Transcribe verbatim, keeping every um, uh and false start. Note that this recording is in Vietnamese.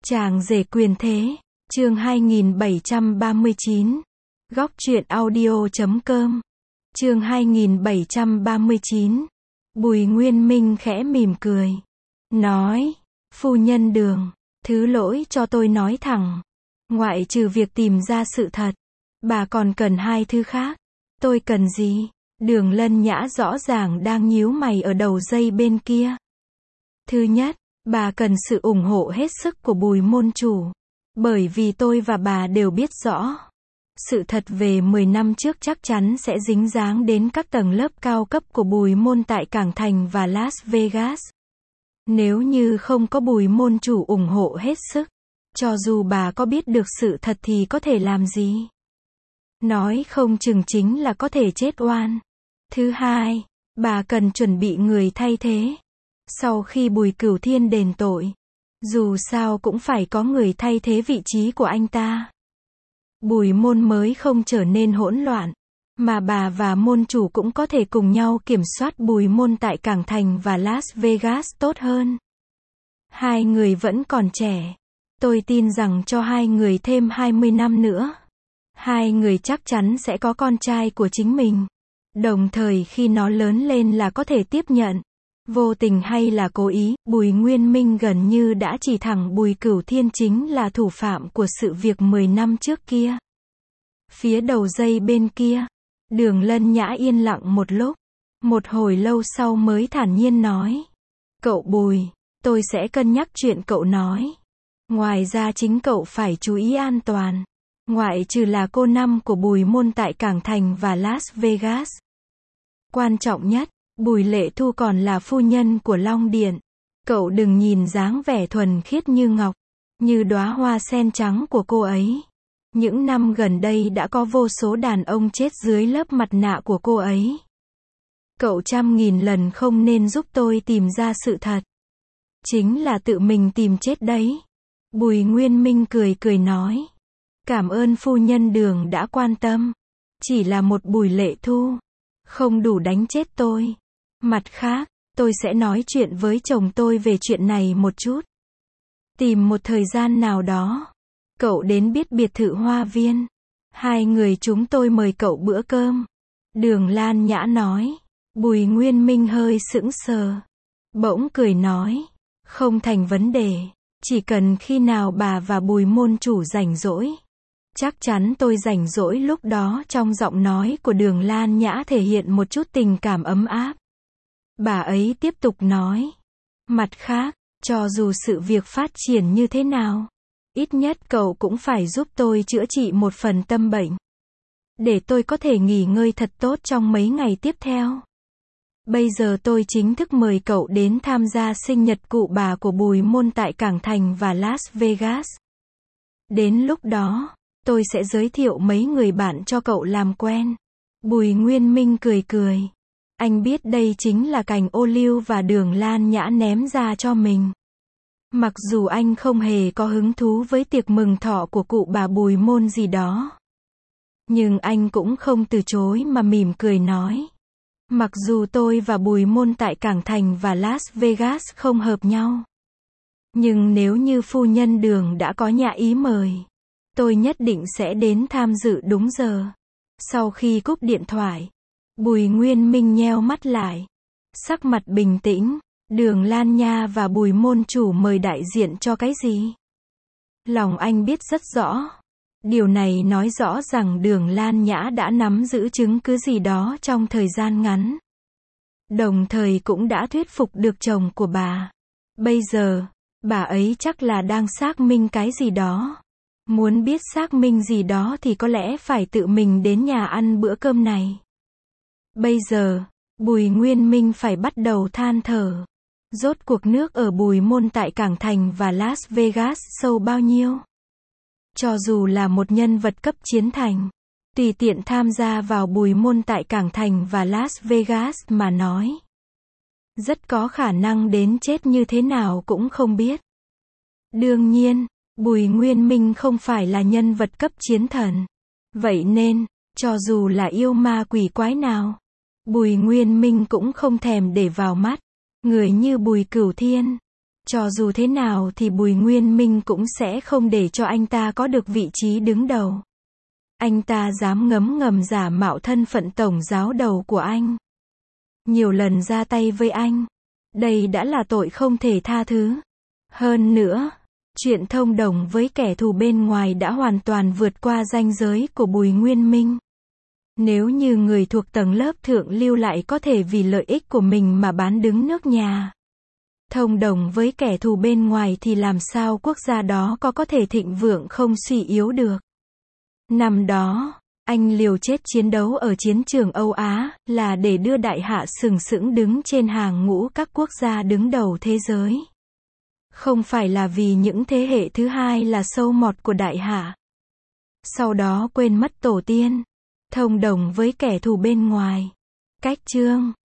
Chàng rể quyền thế, chương hai nghìn bảy trăm ba mươi chín. Góc truyện audio chấm com. Chương hai nghìn bảy trăm ba mươi chín. Bùi Nguyên Minh khẽ mỉm cười. Nói, phu nhân Đường, thứ lỗi cho tôi nói thẳng. Ngoại trừ việc tìm ra sự thật, bà còn cần hai thứ khác. Tôi cần gì? Đường Lân Nhã rõ ràng đang nhíu mày ở đầu dây bên kia. Thứ nhất, bà cần sự ủng hộ hết sức của Bùi môn chủ. Bởi vì tôi và bà đều biết rõ. Sự thật về mười năm trước chắc chắn sẽ dính dáng đến các tầng lớp cao cấp của Bùi môn tại Cảng Thành và Las Vegas. Nếu như không có Bùi môn chủ ủng hộ hết sức, cho dù bà có biết được sự thật thì có thể làm gì? Nói không chừng chính là có thể chết oan. Thứ hai, bà cần chuẩn bị người thay thế. Sau khi Bùi Cửu Thiên đền tội, dù sao cũng phải có người thay thế vị trí của anh ta. Bùi môn mới không trở nên hỗn loạn, mà bà và môn chủ cũng có thể cùng nhau kiểm soát Bùi môn tại Cảng Thành và Las Vegas tốt hơn. Hai người vẫn còn trẻ. Tôi tin rằng cho hai người thêm hai mươi năm nữa, hai người chắc chắn sẽ có con trai của chính mình. Đồng thời khi nó lớn lên là có thể tiếp nhận. Vô tình hay là cố ý, Bùi Nguyên Minh gần như đã chỉ thẳng Bùi Cửu Thiên chính là thủ phạm của sự việc mười năm trước kia. Phía đầu dây bên kia, Đường Lân Nhã yên lặng một lúc. Một hồi lâu sau mới thản nhiên nói. Cậu Bùi, tôi sẽ cân nhắc chuyện cậu nói. Ngoài ra chính cậu phải chú ý an toàn. Ngoại trừ là cô năm của Bùi môn tại Cảng Thành và Las Vegas. Quan trọng nhất, Bùi Lệ Thu còn là phu nhân của Long Điện. Cậu đừng nhìn dáng vẻ thuần khiết như ngọc, như đóa hoa sen trắng của cô ấy. Những năm gần đây đã có vô số đàn ông chết dưới lớp mặt nạ của cô ấy. Cậu trăm nghìn lần không nên giúp tôi tìm ra sự thật. Chính là tự mình tìm chết đấy. Bùi Nguyên Minh cười cười nói. Cảm ơn phu nhân Đường đã quan tâm. Chỉ là một Bùi Lệ Thu, không đủ đánh chết tôi. Mặt khác, tôi sẽ nói chuyện với chồng tôi về chuyện này một chút. Tìm một thời gian nào đó, cậu đến biết biệt thự Hoa Viên. Hai người chúng tôi mời cậu bữa cơm. Đường Lan Nhã nói. Bùi Nguyên Minh hơi sững sờ. Bỗng cười nói. Không thành vấn đề. Chỉ cần khi nào bà và Bùi môn chủ rảnh rỗi. Chắc chắn tôi rảnh rỗi lúc đó. Trong giọng nói của Đường Lan Nhã thể hiện một chút tình cảm ấm áp. Bà ấy tiếp tục nói. Mặt khác, cho dù sự việc phát triển như thế nào, ít nhất cậu cũng phải giúp tôi chữa trị một phần tâm bệnh. Để tôi có thể nghỉ ngơi thật tốt trong mấy ngày tiếp theo. Bây giờ tôi chính thức mời cậu đến tham gia sinh nhật cụ bà của Bùi môn tại Cảng Thành và Las Vegas. Đến lúc đó, tôi sẽ giới thiệu mấy người bạn cho cậu làm quen. Bùi Nguyên Minh cười cười. Anh biết đây chính là cành ô liu và Đường Lan Nhã ném ra cho mình. Mặc dù anh không hề có hứng thú với tiệc mừng thọ của cụ bà Bùi môn gì đó, nhưng anh cũng không từ chối mà mỉm cười nói. Mặc dù tôi và Bùi môn tại Cảng Thành và Las Vegas không hợp nhau, nhưng nếu như phu nhân Đường đã có nhã ý mời, tôi nhất định sẽ đến tham dự đúng giờ. Sau khi cúp điện thoại, Bùi Nguyên Minh nheo mắt lại. Sắc mặt bình tĩnh. Đường Lan Nha và Bùi môn chủ mời đại diện cho cái gì? Lòng anh biết rất rõ. Điều này nói rõ rằng Đường Lan Nhã đã nắm giữ chứng cứ gì đó trong thời gian ngắn. Đồng thời cũng đã thuyết phục được chồng của bà. Bây giờ, bà ấy chắc là đang xác minh cái gì đó. Muốn biết xác minh gì đó thì có lẽ phải tự mình đến nhà ăn bữa cơm này. Bây giờ, Bùi Nguyên Minh phải bắt đầu than thở. Rốt cuộc nước ở Bùi môn tại Cảng Thành và Las Vegas sâu bao nhiêu? Cho dù là một nhân vật cấp chiến thành, tùy tiện tham gia vào Bùi môn tại Cảng Thành và Las Vegas mà nói, rất có khả năng đến chết như thế nào cũng không biết. Đương nhiên, Bùi Nguyên Minh không phải là nhân vật cấp chiến thần. Vậy nên, cho dù là yêu ma quỷ quái nào, Bùi Nguyên Minh cũng không thèm để vào mắt. Người như Bùi Cửu Thiên, Cho dù thế nào thì Bùi Nguyên Minh cũng sẽ không để cho anh ta có được vị trí đứng đầu. Anh ta dám ngấm ngầm giả mạo thân phận tổng giáo đầu của anh. Nhiều lần ra tay với anh. Đây đã là tội không thể tha thứ. Hơn nữa, chuyện thông đồng với kẻ thù bên ngoài đã hoàn toàn vượt qua ranh giới của Bùi Nguyên Minh. Nếu như người thuộc tầng lớp thượng lưu lại có thể vì lợi ích của mình mà bán đứng nước nhà, thông đồng với kẻ thù bên ngoài thì làm sao quốc gia đó có có thể thịnh vượng không suy yếu được. Năm đó, anh liều chết chiến đấu ở chiến trường Âu Á, là để đưa Đại Hạ sừng sững đứng trên hàng ngũ các quốc gia đứng đầu thế giới. Không phải là vì những thế hệ thứ hai là sâu mọt của Đại Hạ. Sau đó quên mất tổ tiên, thông đồng với kẻ thù bên ngoài. Cách chương